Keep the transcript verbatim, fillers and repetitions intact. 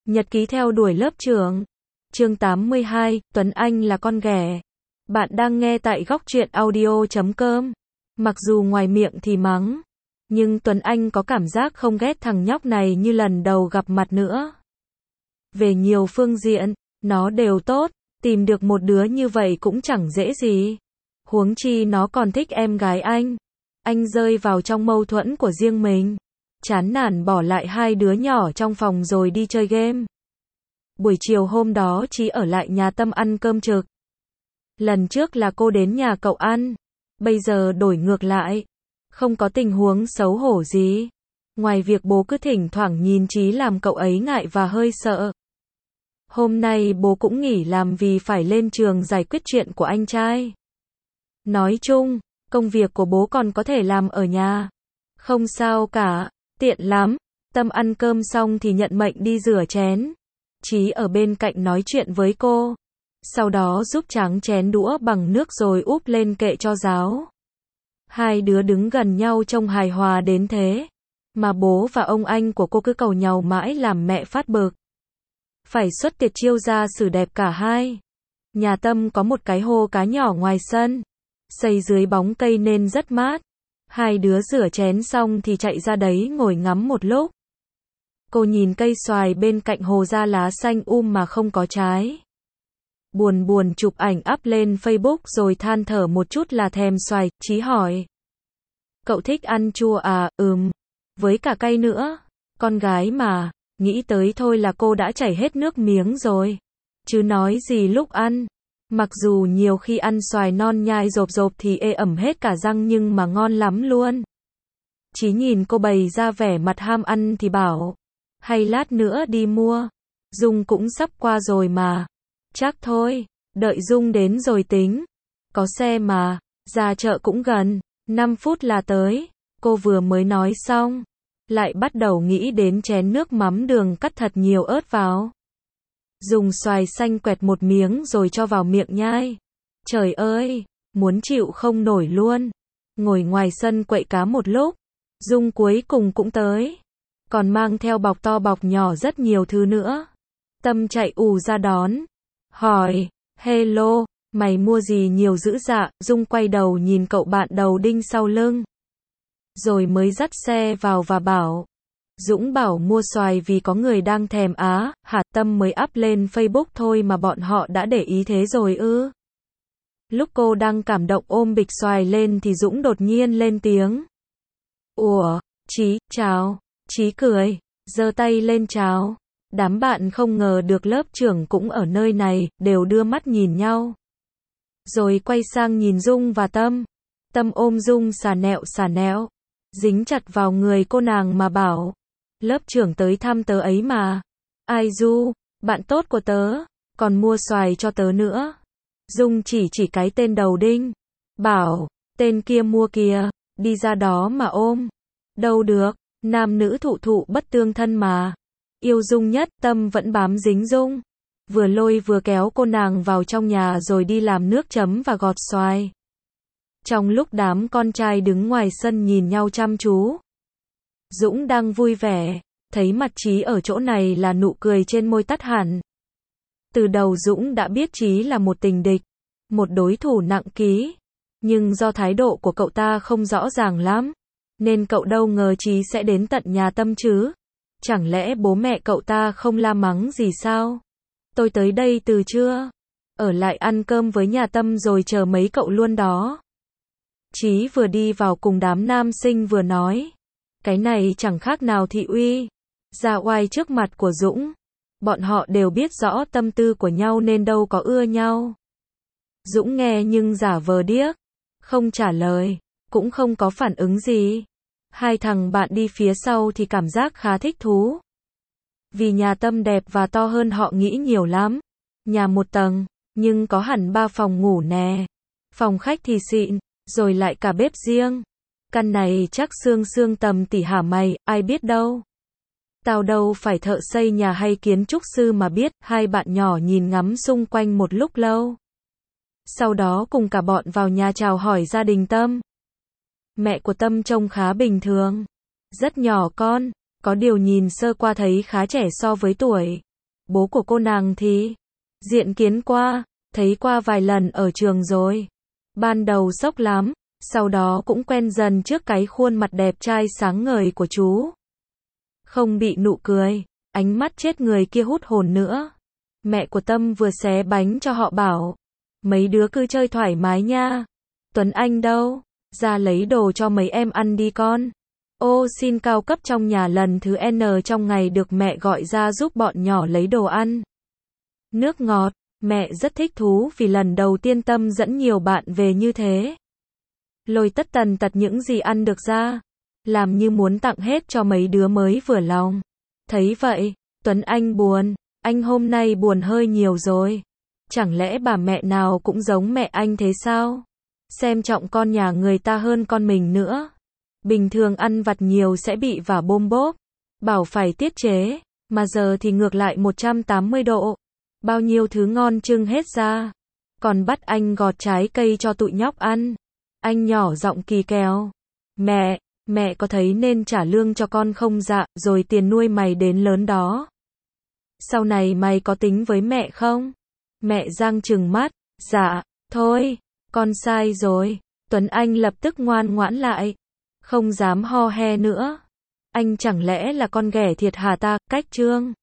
Nhật ký theo đuổi lớp trưởng. Chương tám mươi hai, Tuấn Anh là con ghẻ. Bạn đang nghe tại góc truyện audio chấm com. Mặc dù ngoài miệng thì mắng, nhưng Tuấn Anh có cảm giác không ghét thằng nhóc này như lần đầu gặp mặt nữa. Về nhiều phương diện, nó đều tốt, tìm được một đứa như vậy cũng chẳng dễ gì. Huống chi nó còn thích em gái anh. Anh rơi vào trong mâu thuẫn của riêng mình. Chán nản bỏ lại hai đứa nhỏ trong phòng rồi đi chơi game. Buổi chiều hôm đó Chí ở lại nhà Tâm ăn cơm trực. Lần trước là cô đến nhà cậu ăn, bây giờ đổi ngược lại. Không có tình huống xấu hổ gì. Ngoài việc bố cứ thỉnh thoảng nhìn Chí làm cậu ấy ngại và hơi sợ. Hôm nay bố cũng nghỉ làm vì phải lên trường giải quyết chuyện của anh trai. Nói chung, công việc của bố còn có thể làm ở nhà. Không sao cả, tiện lắm. Tâm ăn cơm xong thì nhận mệnh đi rửa chén. Chí ở bên cạnh nói chuyện với cô. Sau đó giúp tráng chén đũa bằng nước rồi úp lên kệ cho ráo. Hai đứa đứng gần nhau trông hài hòa đến thế. Mà bố và ông anh của cô cứ cầu nhau mãi làm mẹ phát bực. Phải xuất tiệt chiêu ra xử đẹp cả hai. Nhà Tâm có một cái hồ cá nhỏ ngoài sân. Xây dưới bóng cây nên rất mát. Hai đứa rửa chén xong thì chạy ra đấy ngồi ngắm một lúc. Cô nhìn cây xoài bên cạnh hồ ra lá xanh um mà không có trái. Buồn buồn chụp ảnh up lên Facebook rồi than thở một chút là thèm xoài. Chí hỏi: Cậu thích ăn chua à? Ừm. Với cả cay nữa. Con gái mà. Nghĩ tới thôi là cô đã chảy hết nước miếng rồi. Chứ nói gì lúc ăn. Mặc dù nhiều khi ăn xoài non nhai rộp rộp thì ê ẩm hết cả răng nhưng mà ngon lắm luôn. Chí nhìn cô bày ra vẻ mặt ham ăn thì bảo: Hay lát nữa đi mua. Dung cũng sắp qua rồi mà. Chắc thôi, đợi Dung đến rồi tính. Có xe mà, ra chợ cũng gần, năm phút là tới. Cô vừa mới nói xong, lại bắt đầu nghĩ đến chén nước mắm đường cắt thật nhiều ớt vào. Dùng xoài xanh quẹt một miếng rồi cho vào miệng nhai. Trời ơi, muốn chịu không nổi luôn. Ngồi ngoài sân quậy cá một lúc, Dung cuối cùng cũng tới. Còn mang theo bọc to bọc nhỏ rất nhiều thứ nữa. Tâm chạy ù ra đón. Hỏi: Hello, mày mua gì nhiều dữ dạ? Dung quay đầu nhìn cậu bạn đầu đinh sau lưng. Rồi mới dắt xe vào và bảo: Dũng bảo mua xoài vì có người đang thèm á. Hả? Tâm mới up lên Facebook thôi mà bọn họ đã để ý thế rồi ư? Lúc cô đang cảm động ôm bịch xoài lên thì Dũng đột nhiên lên tiếng. Ủa, Chí, chào. Chí cười, giơ tay lên chào. Đám bạn không ngờ được lớp trưởng cũng ở nơi này, đều đưa mắt nhìn nhau. Rồi quay sang nhìn Dung và Tâm. Tâm ôm Dung xà nẹo xà nẹo, dính chặt vào người cô nàng mà bảo: Lớp trưởng tới thăm tớ ấy mà. Ai Du, bạn tốt của tớ, còn mua xoài cho tớ nữa. Dung chỉ chỉ cái tên đầu đinh, bảo: Tên kia mua kìa, đi ra đó mà ôm. Đâu được, nam nữ thụ thụ bất tương thân mà. Yêu Dung nhất, Tâm vẫn bám dính Dung. Vừa lôi vừa kéo cô nàng vào trong nhà rồi đi làm nước chấm và gọt xoài. Trong lúc đám con trai đứng ngoài sân nhìn nhau chăm chú, Dũng đang vui vẻ, thấy mặt Chí ở chỗ này là nụ cười trên môi tắt hẳn. Từ đầu Dũng đã biết Chí là một tình địch, một đối thủ nặng ký. Nhưng do thái độ của cậu ta không rõ ràng lắm, nên cậu đâu ngờ Chí sẽ đến tận nhà Tâm chứ. Chẳng lẽ bố mẹ cậu ta không la mắng gì sao? Tôi tới đây từ trưa, ở lại ăn cơm với nhà Tâm rồi chờ mấy cậu luôn đó. Chí vừa đi vào cùng đám nam sinh vừa nói. Cái này chẳng khác nào thị uy, ra oai trước mặt của Dũng. Bọn họ đều biết rõ tâm tư của nhau nên đâu có ưa nhau. Dũng nghe nhưng giả vờ điếc, không trả lời, cũng không có phản ứng gì. Hai thằng bạn đi phía sau thì cảm giác khá thích thú. Vì nhà Tâm đẹp và to hơn họ nghĩ nhiều lắm. Nhà một tầng, nhưng có hẳn ba phòng ngủ nè. Phòng khách thì xịn, rồi lại cả bếp riêng. Căn này chắc xương xương tầm tỷ hả mày, ai biết đâu. Tao đâu phải thợ xây nhà hay kiến trúc sư mà biết. Hai bạn nhỏ nhìn ngắm xung quanh một lúc lâu. Sau đó cùng cả bọn vào nhà chào hỏi gia đình Tâm. Mẹ của Tâm trông khá bình thường, rất nhỏ con, có điều nhìn sơ qua thấy khá trẻ so với tuổi. bố của cô nàng thì diện kiến qua, thấy qua vài lần ở trường rồi. Ban đầu sốc lắm, sau đó cũng quen dần trước cái khuôn mặt đẹp trai sáng ngời của chú. Không bị nụ cười, ánh mắt chết người kia hút hồn nữa. Mẹ của Tâm vừa xé bánh cho họ bảo, mấy đứa cứ chơi thoải mái nha. Tuấn Anh đâu? Ra lấy đồ cho mấy em ăn đi con. Ô xin cao cấp trong nhà lần thứ N trong ngày được mẹ gọi ra giúp bọn nhỏ lấy đồ ăn. Nước ngọt, mẹ rất thích thú vì lần đầu tiên Tâm dẫn nhiều bạn về như thế. Lôi tất tần tật những gì ăn được ra, làm như muốn tặng hết cho mấy đứa mới vừa lòng. Thấy vậy, Tuấn Anh buồn, anh hôm nay buồn hơi nhiều rồi. Chẳng lẽ bà mẹ nào cũng giống mẹ anh thế sao? Xem trọng con nhà người ta hơn con mình nữa. Bình thường ăn vặt nhiều sẽ bị vả bôm bốp, bảo phải tiết chế, mà giờ thì ngược lại một trăm tám mươi độ. Bao nhiêu thứ ngon trưng hết ra. Còn bắt anh gọt trái cây cho tụi nhóc ăn. Anh nhỏ giọng kỳ kèo. Mẹ, mẹ có thấy nên trả lương cho con không dạ, rồi tiền nuôi mày đến lớn đó. Sau này mày có tính với mẹ không? Mẹ giang trừng mắt, dạ, thôi, con sai rồi. Tuấn Anh lập tức ngoan ngoãn lại, không dám ho he nữa. Anh chẳng lẽ là con ghẻ thiệt hả ta, cách trương.